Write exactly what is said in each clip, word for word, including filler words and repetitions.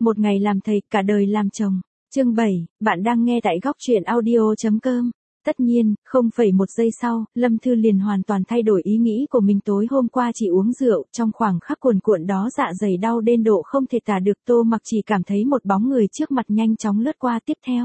một ngày làm thầy, cả đời làm chồng. Chương bảy, bạn đang nghe tại góc truyện audio.com. Tất nhiên, không phẩy một giây sau, Lâm Thư liền hoàn toàn thay đổi ý nghĩ của mình. Tối hôm qua chỉ uống rượu, trong khoảng khắc cuồn cuộn đó dạ dày đau đến độ không thể tả được. Tô Mặc chỉ cảm thấy một bóng người trước mặt nhanh chóng lướt qua. Tiếp theo,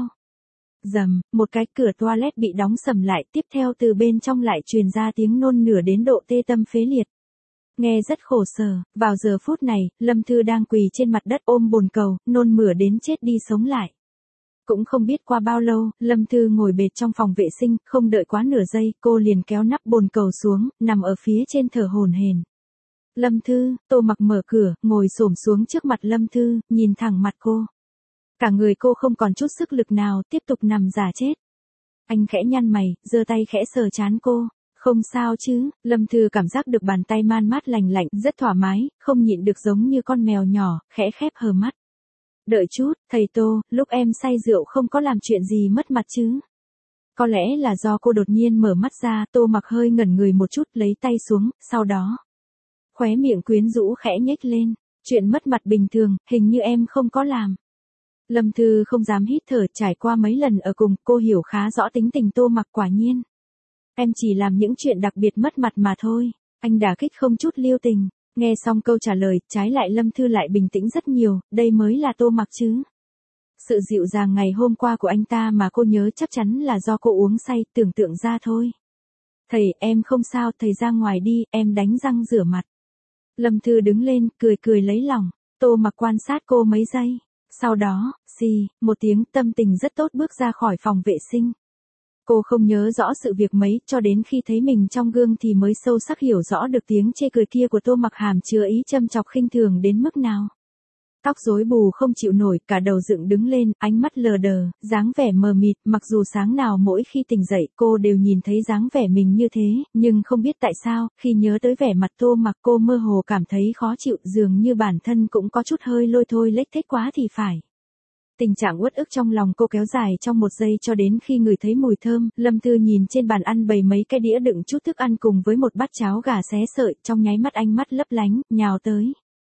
rầm, một cái cửa toilet bị đóng sầm lại. Tiếp theo từ bên trong lại truyền ra tiếng nôn nửa đến độ tê tâm phế liệt. Nghe rất khổ sở, vào giờ phút này, Lâm Thư đang quỳ trên mặt đất ôm bồn cầu, nôn mửa đến chết đi sống lại. Cũng không biết qua bao lâu, Lâm Thư ngồi bệt trong phòng vệ sinh, không đợi quá nửa giây, cô liền kéo nắp bồn cầu xuống, nằm ở phía trên thở hổn hển. Lâm Thư, Tô Mặc mở cửa, ngồi xổm xuống trước mặt Lâm Thư, nhìn thẳng mặt cô. Cả người cô không còn chút sức lực nào, tiếp tục nằm giả chết. Anh khẽ nhăn mày, giơ tay khẽ sờ trán cô. Không sao chứ, Lâm Thư cảm giác được bàn tay man mát lành lạnh, rất thoải mái, không nhịn được giống như con mèo nhỏ, khẽ khép hờ mắt. Đợi chút, thầy Tô, lúc em say rượu không có làm chuyện gì mất mặt chứ? Có lẽ là do cô đột nhiên mở mắt ra, Tô Mặc hơi ngẩn người một chút, lấy tay xuống, sau đó khóe miệng quyến rũ khẽ nhếch lên. Chuyện mất mặt bình thường, hình như em không có làm. Lâm Thư không dám hít thở, trải qua mấy lần ở cùng, cô hiểu khá rõ tính tình Tô Mặc. Quả nhiên, em chỉ làm những chuyện đặc biệt mất mặt mà thôi. Anh đả kích không chút lưu tình. Nghe xong câu trả lời, trái lại Lâm Thư lại bình tĩnh rất nhiều, đây mới là Tô Mặc chứ. Sự dịu dàng ngày hôm qua của anh ta mà cô nhớ chắc chắn là do cô uống say, tưởng tượng ra thôi. Thầy, em không sao, thầy ra ngoài đi, em đánh răng rửa mặt. Lâm Thư đứng lên, cười cười lấy lòng. Tô Mặc quan sát cô mấy giây. Sau đó, xì, một tiếng, tâm tình rất tốt bước ra khỏi phòng vệ sinh. Cô không nhớ rõ sự việc mấy, cho đến khi thấy mình trong gương thì mới sâu sắc hiểu rõ được tiếng chê cười kia của Tô Mặc hàm chứa ý châm chọc khinh thường đến mức nào. Tóc rối bù không chịu nổi, cả đầu dựng đứng lên, ánh mắt lờ đờ, dáng vẻ mờ mịt, mặc dù sáng nào mỗi khi tỉnh dậy cô đều nhìn thấy dáng vẻ mình như thế, nhưng không biết tại sao, khi nhớ tới vẻ mặt Tô Mặc cô mơ hồ cảm thấy khó chịu, dường như bản thân cũng có chút hơi lôi thôi lếch thếch quá thì phải. Tình trạng uất ức trong lòng cô kéo dài trong một giây cho đến khi ngửi thấy mùi thơm. Lâm Thư nhìn trên bàn ăn bày mấy cái đĩa đựng chút thức ăn cùng với một bát cháo gà xé sợi, trong nháy mắt ánh mắt lấp lánh, nhào tới.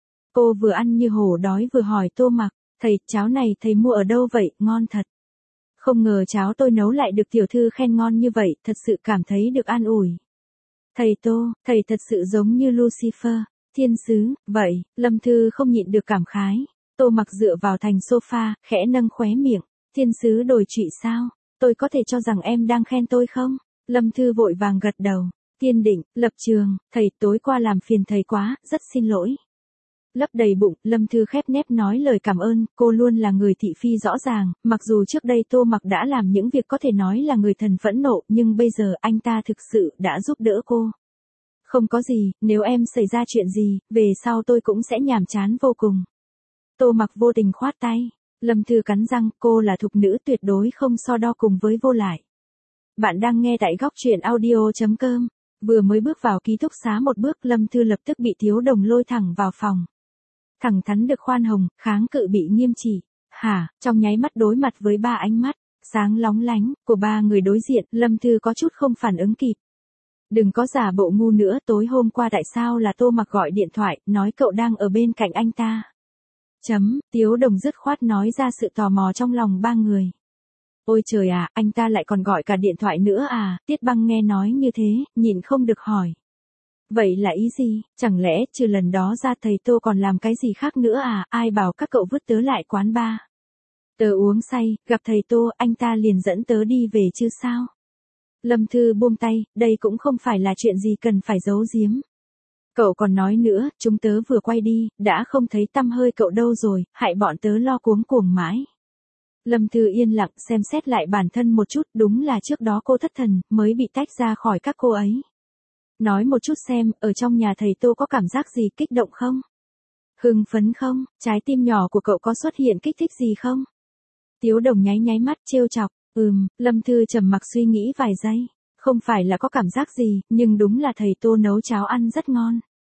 Cô vừa ăn như hổ đói vừa hỏi Tô Mặc, thầy, cháo này thầy mua ở đâu vậy, ngon thật. Không ngờ cháo tôi nấu lại được tiểu thư khen ngon như vậy, thật sự cảm thấy được an ủi. Thầy Tô, thầy thật sự giống như Lucifer, thiên sứ, vậy, Lâm Thư không nhịn được cảm khái. Tô Mặc dựa vào thành sofa, khẽ nâng khóe miệng. Thiên sứ đồi trụy sao? Tôi có thể cho rằng em đang khen tôi không? Lâm Thư vội vàng gật đầu. Kiên định, lập trường, thầy tối qua làm phiền thầy quá, rất xin lỗi. Lấp đầy bụng, Lâm Thư khép nép nói lời cảm ơn, cô luôn là người thị phi rõ ràng, mặc dù trước đây Tô Mặc đã làm những việc có thể nói là người thần phẫn nộ, nhưng bây giờ anh ta thực sự đã giúp đỡ cô. Không có gì, nếu em xảy ra chuyện gì, về sau tôi cũng sẽ nhàm chán vô cùng. Tô Mặc vô tình khoát tay. Lâm Thư cắn răng, cô là thục nữ tuyệt đối không so đo cùng với vô lại. Bạn đang nghe tại góc truyện audio.com. Vừa mới bước vào ký túc xá một bước, Lâm Thư lập tức bị Thiếu Đồng lôi thẳng vào phòng. Thẳng thắn được khoan hồng, kháng cự bị nghiêm trị. Hả, trong nháy mắt đối mặt với ba ánh mắt sáng lóng lánh của ba người đối diện, Lâm Thư có chút không phản ứng kịp. Đừng có giả bộ ngu nữa, tối hôm qua tại sao là Tô Mặc gọi điện thoại, nói cậu đang ở bên cạnh anh ta. Chấm, Tiếu Đồng dứt khoát nói ra sự tò mò trong lòng ba người. Ôi trời à, anh ta lại còn gọi cả điện thoại nữa à, Tiết Băng nghe nói như thế, nhịn không được hỏi. Vậy là ý gì, chẳng lẽ trừ lần đó ra thầy Tô còn làm cái gì khác nữa à, ai bảo các cậu vứt tớ lại quán bar. Tớ uống say, gặp thầy Tô, anh ta liền dẫn tớ đi về chứ sao. Lâm Thư buông tay, đây cũng không phải là chuyện gì cần phải giấu giếm. Cậu còn nói nữa, chúng tớ vừa quay đi, đã không thấy tăm hơi cậu đâu rồi, hại bọn tớ lo cuống cuồng mãi. Lâm Thư yên lặng xem xét lại bản thân một chút, đúng là trước đó cô thất thần, mới bị tách ra khỏi các cô ấy. Nói một chút xem, ở trong nhà thầy Tô có cảm giác gì, kích động không? Hưng phấn không? Trái tim nhỏ của cậu có xuất hiện kích thích gì không? Tiếu Đồng nháy nháy mắt trêu chọc, ừm, Lâm Thư trầm mặc suy nghĩ vài giây. Không phải là có cảm giác gì, nhưng đúng là thầy Tô nấu cháo ăn rất ngon.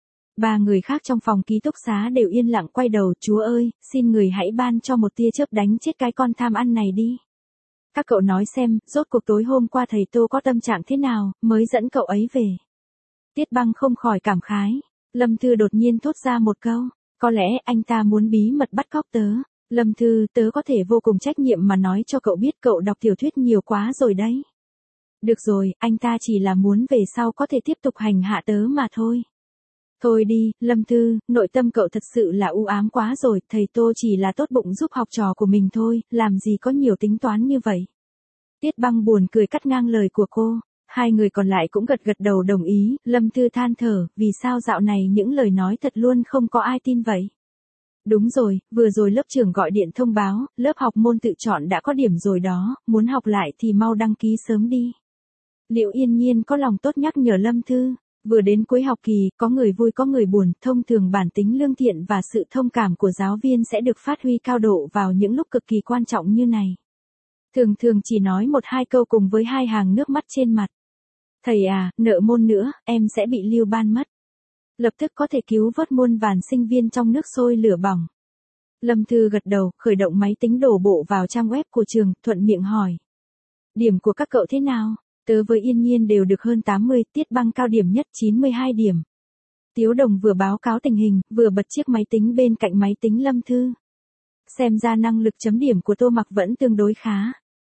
Ba người khác trong phòng ký túc xá đều yên lặng quay đầu, chúa ơi, xin người hãy ban cho một tia chớp đánh chết cái con tham ăn này đi. Các cậu nói xem, rốt cuộc tối hôm qua thầy Tô có tâm trạng thế nào, mới dẫn cậu ấy về. Tiết Băng không khỏi cảm khái. Lâm Thư đột nhiên thốt ra một câu, có lẽ anh ta muốn bí mật bắt cóc tớ. Lâm Thư, tớ có thể vô cùng trách nhiệm mà nói cho cậu biết cậu đọc tiểu thuyết nhiều quá rồi đấy. Được rồi, anh ta chỉ là muốn về sau có thể tiếp tục hành hạ tớ mà thôi. Thôi đi, Lâm Thư, nội tâm cậu thật sự là u ám quá rồi, thầy Tô chỉ là tốt bụng giúp học trò của mình thôi, làm gì có nhiều tính toán như vậy. Tiết Băng buồn cười cắt ngang lời của cô, hai người còn lại cũng gật gật đầu đồng ý, Lâm Thư than thở, vì sao dạo này những lời nói thật luôn không có ai tin vậy. Đúng rồi, vừa rồi lớp trưởng gọi điện thông báo, lớp học môn tự chọn đã có điểm rồi đó, muốn học lại thì mau đăng ký sớm đi. Liệu Yên Nhiên có lòng tốt nhắc nhở Lâm Thư, vừa đến cuối học kỳ, có người vui có người buồn, thông thường bản tính lương thiện và sự thông cảm của giáo viên sẽ được phát huy cao độ vào những lúc cực kỳ quan trọng như này. Thường thường chỉ nói một hai câu cùng với hai hàng nước mắt trên mặt. Thầy à, nợ môn nữa, em sẽ bị lưu ban mất. Lập tức có thể cứu vớt muôn vàn sinh viên trong nước sôi lửa bỏng. Lâm Thư gật đầu, khởi động máy tính đổ bộ vào trang web của trường, thuận miệng hỏi. Điểm của các cậu thế nào? Tớ với Yên Nhiên đều được hơn tám mươi, Tiết Băng cao điểm nhất chín mươi hai điểm. Tiếu Đồng vừa báo cáo tình hình, vừa bật chiếc máy tính bên cạnh máy tính Lâm Thư. Xem ra năng lực chấm điểm của Tô Mặc vẫn tương đối khá.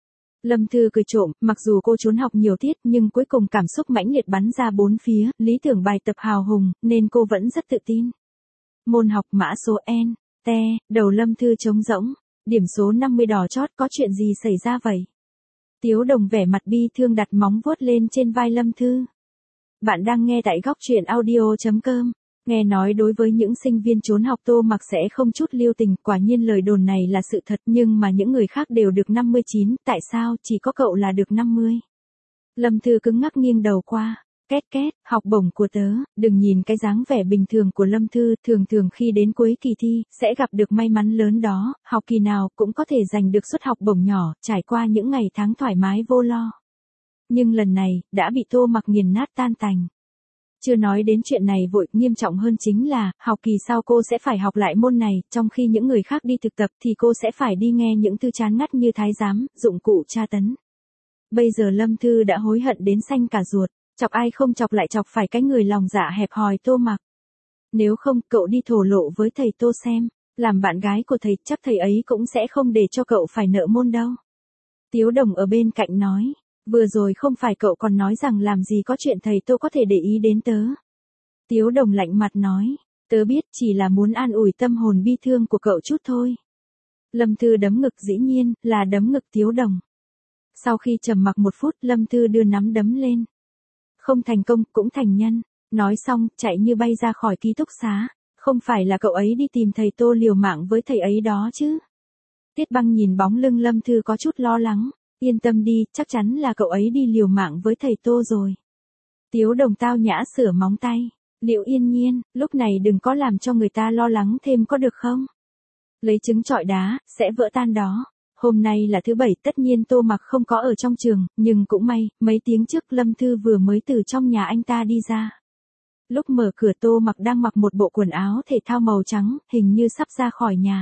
Lâm Thư cười trộm, mặc dù cô trốn học nhiều tiết nhưng cuối cùng cảm xúc mãnh liệt bắn ra bốn phía, lý tưởng bài tập hào hùng, nên cô vẫn rất tự tin. Môn học mã số N, T, đầu Lâm Thư trống rỗng, điểm số năm mươi đỏ chót, có chuyện gì xảy ra vậy? Tiếu Đồng vẻ mặt bi thương đặt móng vuốt lên trên vai Lâm Thư. Bạn đang nghe tại góc truyện audio chấm com. Nghe nói đối với những sinh viên trốn học Tô Mặc sẽ không chút lưu tình, quả nhiên lời đồn này là sự thật, nhưng mà những người khác đều được năm mươi chín, tại sao chỉ có cậu là được năm mươi? Lâm Thư cứng ngắc nghiêng đầu qua, két két, học bổng của tớ, đừng nhìn cái dáng vẻ bình thường của Lâm Thư, thường thường khi đến cuối kỳ thi, sẽ gặp được may mắn lớn đó, học kỳ nào cũng có thể giành được suất học bổng nhỏ, trải qua những ngày tháng thoải mái vô lo. Nhưng lần này, đã bị Tô Mặc nghiền nát tan tành. Chưa nói đến chuyện này vội, nghiêm trọng hơn chính là, học kỳ sau cô sẽ phải học lại môn này, trong khi những người khác đi thực tập thì cô sẽ phải đi nghe những thư chán ngắt như thái giám, dụng cụ tra tấn. Bây giờ Lâm Thư đã hối hận đến xanh cả ruột, chọc ai không chọc lại chọc phải cái người lòng dạ hẹp hòi Tô Mặc. Nếu không, cậu đi thổ lộ với thầy Tô xem, làm bạn gái của thầy, chắc thầy ấy cũng sẽ không để cho cậu phải nợ môn đâu. Tiếu Đồng ở bên cạnh nói. Vừa rồi không phải cậu còn nói rằng làm gì có chuyện thầy Tô có thể để ý đến tớ. Tiếu Đồng lạnh mặt nói, tớ biết chỉ là muốn an ủi tâm hồn bi thương của cậu chút thôi. Lâm Thư đấm ngực, dĩ nhiên là đấm ngực Tiếu Đồng. Sau khi trầm mặc một phút, Lâm Thư đưa nắm đấm lên. Không thành công cũng thành nhân. Nói xong, chạy như bay ra khỏi ký túc xá. Không phải là cậu ấy đi tìm thầy Tô liều mạng với thầy ấy đó chứ. Tiết Băng nhìn bóng lưng Lâm Thư có chút lo lắng. Yên tâm đi, chắc chắn là cậu ấy đi liều mạng với thầy Tô rồi. Tiếu Đồng tao nhã sửa móng tay. Liệu Yên Nhiên, lúc này đừng có làm cho người ta lo lắng thêm có được không? Lấy trứng trọi đá, sẽ vỡ tan đó. Hôm nay là thứ bảy, tất nhiên Tô Mặc không có ở trong trường, nhưng cũng may, mấy tiếng trước Lâm Thư vừa mới từ trong nhà anh ta đi ra. Lúc mở cửa Tô Mặc đang mặc một bộ quần áo thể thao màu trắng, hình như sắp ra khỏi nhà.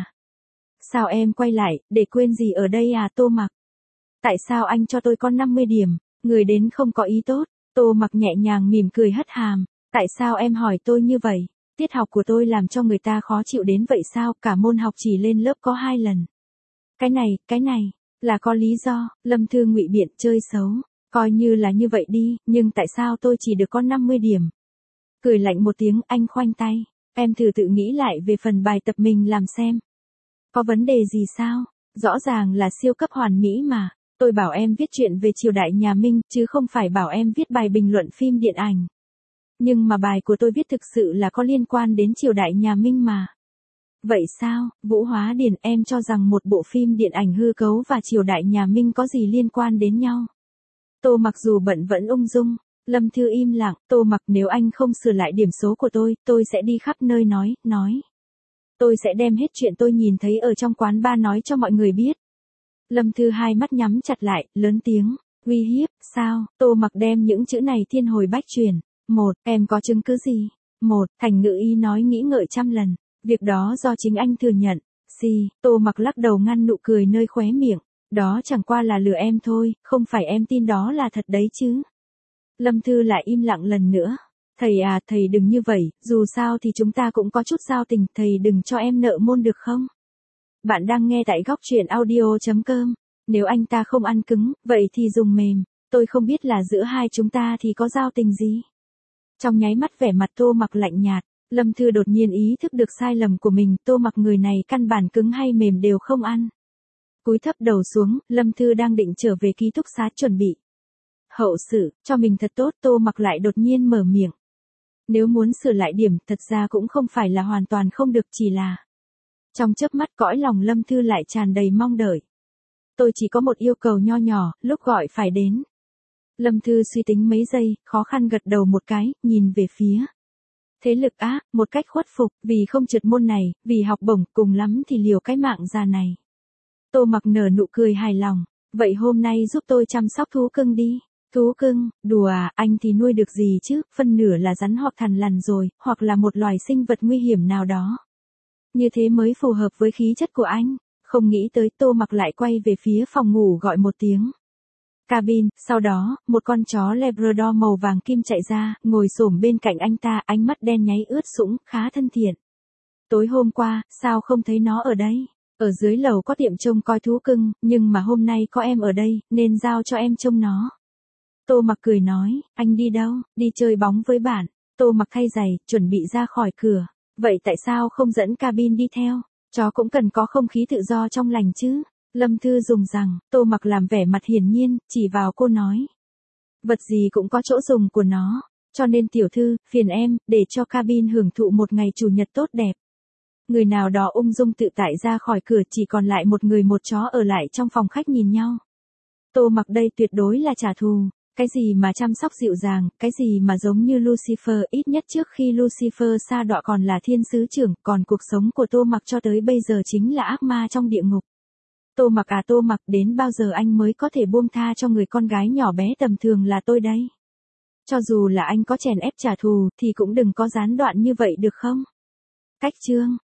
Sao em quay lại, để quên gì ở đây à Tô Mặc? Tại sao anh cho tôi con năm mươi điểm, người đến không có ý tốt? Tô Mặc nhẹ nhàng mỉm cười hất hàm. Tại sao em hỏi tôi như vậy? Tiết học của tôi làm cho người ta khó chịu đến vậy sao? Cả môn học chỉ lên lớp có hai lần. Cái này, cái này, là có lý do. Lâm Thư ngụy biện, chơi xấu. Coi như là như vậy đi, nhưng tại sao tôi chỉ được có năm mươi điểm? Cười lạnh một tiếng, anh khoanh tay. Em thử tự nghĩ lại về phần bài tập mình làm xem. Có vấn đề gì sao? Rõ ràng là siêu cấp hoàn mỹ mà. Tôi bảo em viết chuyện về triều đại nhà Minh, chứ không phải bảo em viết bài bình luận phim điện ảnh. Nhưng mà bài của tôi viết thực sự là có liên quan đến triều đại nhà Minh mà. Vậy sao, Vũ Hóa Điền, em cho rằng một bộ phim điện ảnh hư cấu và triều đại nhà Minh có gì liên quan đến nhau? Tô Mặc dù bận vẫn ung dung. Lâm Thư im lặng, Tô Mặc, nếu anh không sửa lại điểm số của tôi, tôi sẽ đi khắp nơi nói, nói. Tôi sẽ đem hết chuyện tôi nhìn thấy ở trong quán bar nói cho mọi người biết. Lâm Thư hai mắt nhắm chặt lại, lớn tiếng, uy hiếp, sao? Tô Mặc đem những chữ này thiên hồi bách truyền. Một, em có chứng cứ gì? Một, Thành Ngữ Y nói nghĩ ngợi trăm lần. Việc đó do chính anh thừa nhận. Si, Tô Mặc lắc đầu ngăn nụ cười nơi khóe miệng. Đó chẳng qua là lừa em thôi, không phải em tin đó là thật đấy chứ. Lâm Thư lại im lặng lần nữa. Thầy à, thầy đừng như vậy, dù sao thì chúng ta cũng có chút giao tình, thầy đừng cho em nợ môn được không? bạn đang nghe tại góc truyện audio.com. Nếu anh ta không ăn cứng, vậy thì dùng mềm. Tôi không biết là giữa hai chúng ta thì có giao tình gì. Trong nháy mắt vẻ mặt Tô Mặc lạnh nhạt, Lâm Thư đột nhiên ý thức được sai lầm của mình. Tô Mặc người này căn bản cứng hay mềm đều không ăn. Cúi thấp đầu xuống, Lâm Thư đang định trở về ký túc xá chuẩn bị hậu sự, cho mình thật tốt. Tô Mặc lại đột nhiên mở miệng. Nếu muốn sửa lại điểm, thật ra cũng không phải là hoàn toàn không được, chỉ là... Trong chớp mắt cõi lòng Lâm Thư lại tràn đầy mong đợi. Tôi chỉ có một yêu cầu nho nhỏ, lúc gọi phải đến. Lâm Thư suy tính mấy giây, khó khăn gật đầu một cái, nhìn về phía thế lực á, một cách khuất phục, vì không trượt môn này, vì học bổng, cùng lắm thì liều cái mạng già này. Tô Mặc nở nụ cười hài lòng, vậy hôm nay giúp tôi chăm sóc thú cưng đi. Thú cưng, đùa à, anh thì nuôi được gì chứ, phân nửa là rắn hoặc thằn lằn rồi, hoặc là một loài sinh vật nguy hiểm nào đó. Như thế mới phù hợp với khí chất của anh. Không nghĩ tới Tô Mặc lại quay về phía phòng ngủ gọi một tiếng. Cabin, sau đó, một con chó Labrador màu vàng kim chạy ra, ngồi xổm bên cạnh anh ta, ánh mắt đen nháy ướt sũng, khá thân thiện. Tối hôm qua, sao không thấy nó ở đây? Ở dưới lầu có tiệm trông coi thú cưng, nhưng mà hôm nay có em ở đây, nên giao cho em trông nó. Tô Mặc cười nói, anh đi đâu? Đi chơi bóng với bạn. Tô Mặc thay giày, chuẩn bị ra khỏi cửa. Vậy tại sao không dẫn Cabin đi theo? Chó cũng cần có không khí tự do trong lành chứ. Lâm Thư dùng rằng, Tô Mặc làm vẻ mặt hiển nhiên, chỉ vào cô nói. Vật gì cũng có chỗ dùng của nó. Cho nên tiểu thư, phiền em, để cho Cabin hưởng thụ một ngày chủ nhật tốt đẹp. Người nào đó ung dung tự tại ra khỏi cửa, chỉ còn lại một người một chó ở lại trong phòng khách nhìn nhau. Tô Mặc đây tuyệt đối là trả thù. Cái gì mà chăm sóc dịu dàng, cái gì mà giống như Lucifer, ít nhất trước khi Lucifer sa đọa còn là thiên sứ trưởng, còn cuộc sống của Tô Mặc cho tới bây giờ chính là ác ma trong địa ngục. Tô Mặc à Tô Mặc, đến bao giờ anh mới có thể buông tha cho người con gái nhỏ bé tầm thường là tôi đây? Cho dù là anh có chèn ép trả thù, thì cũng đừng có gián đoạn như vậy được không? Cách chương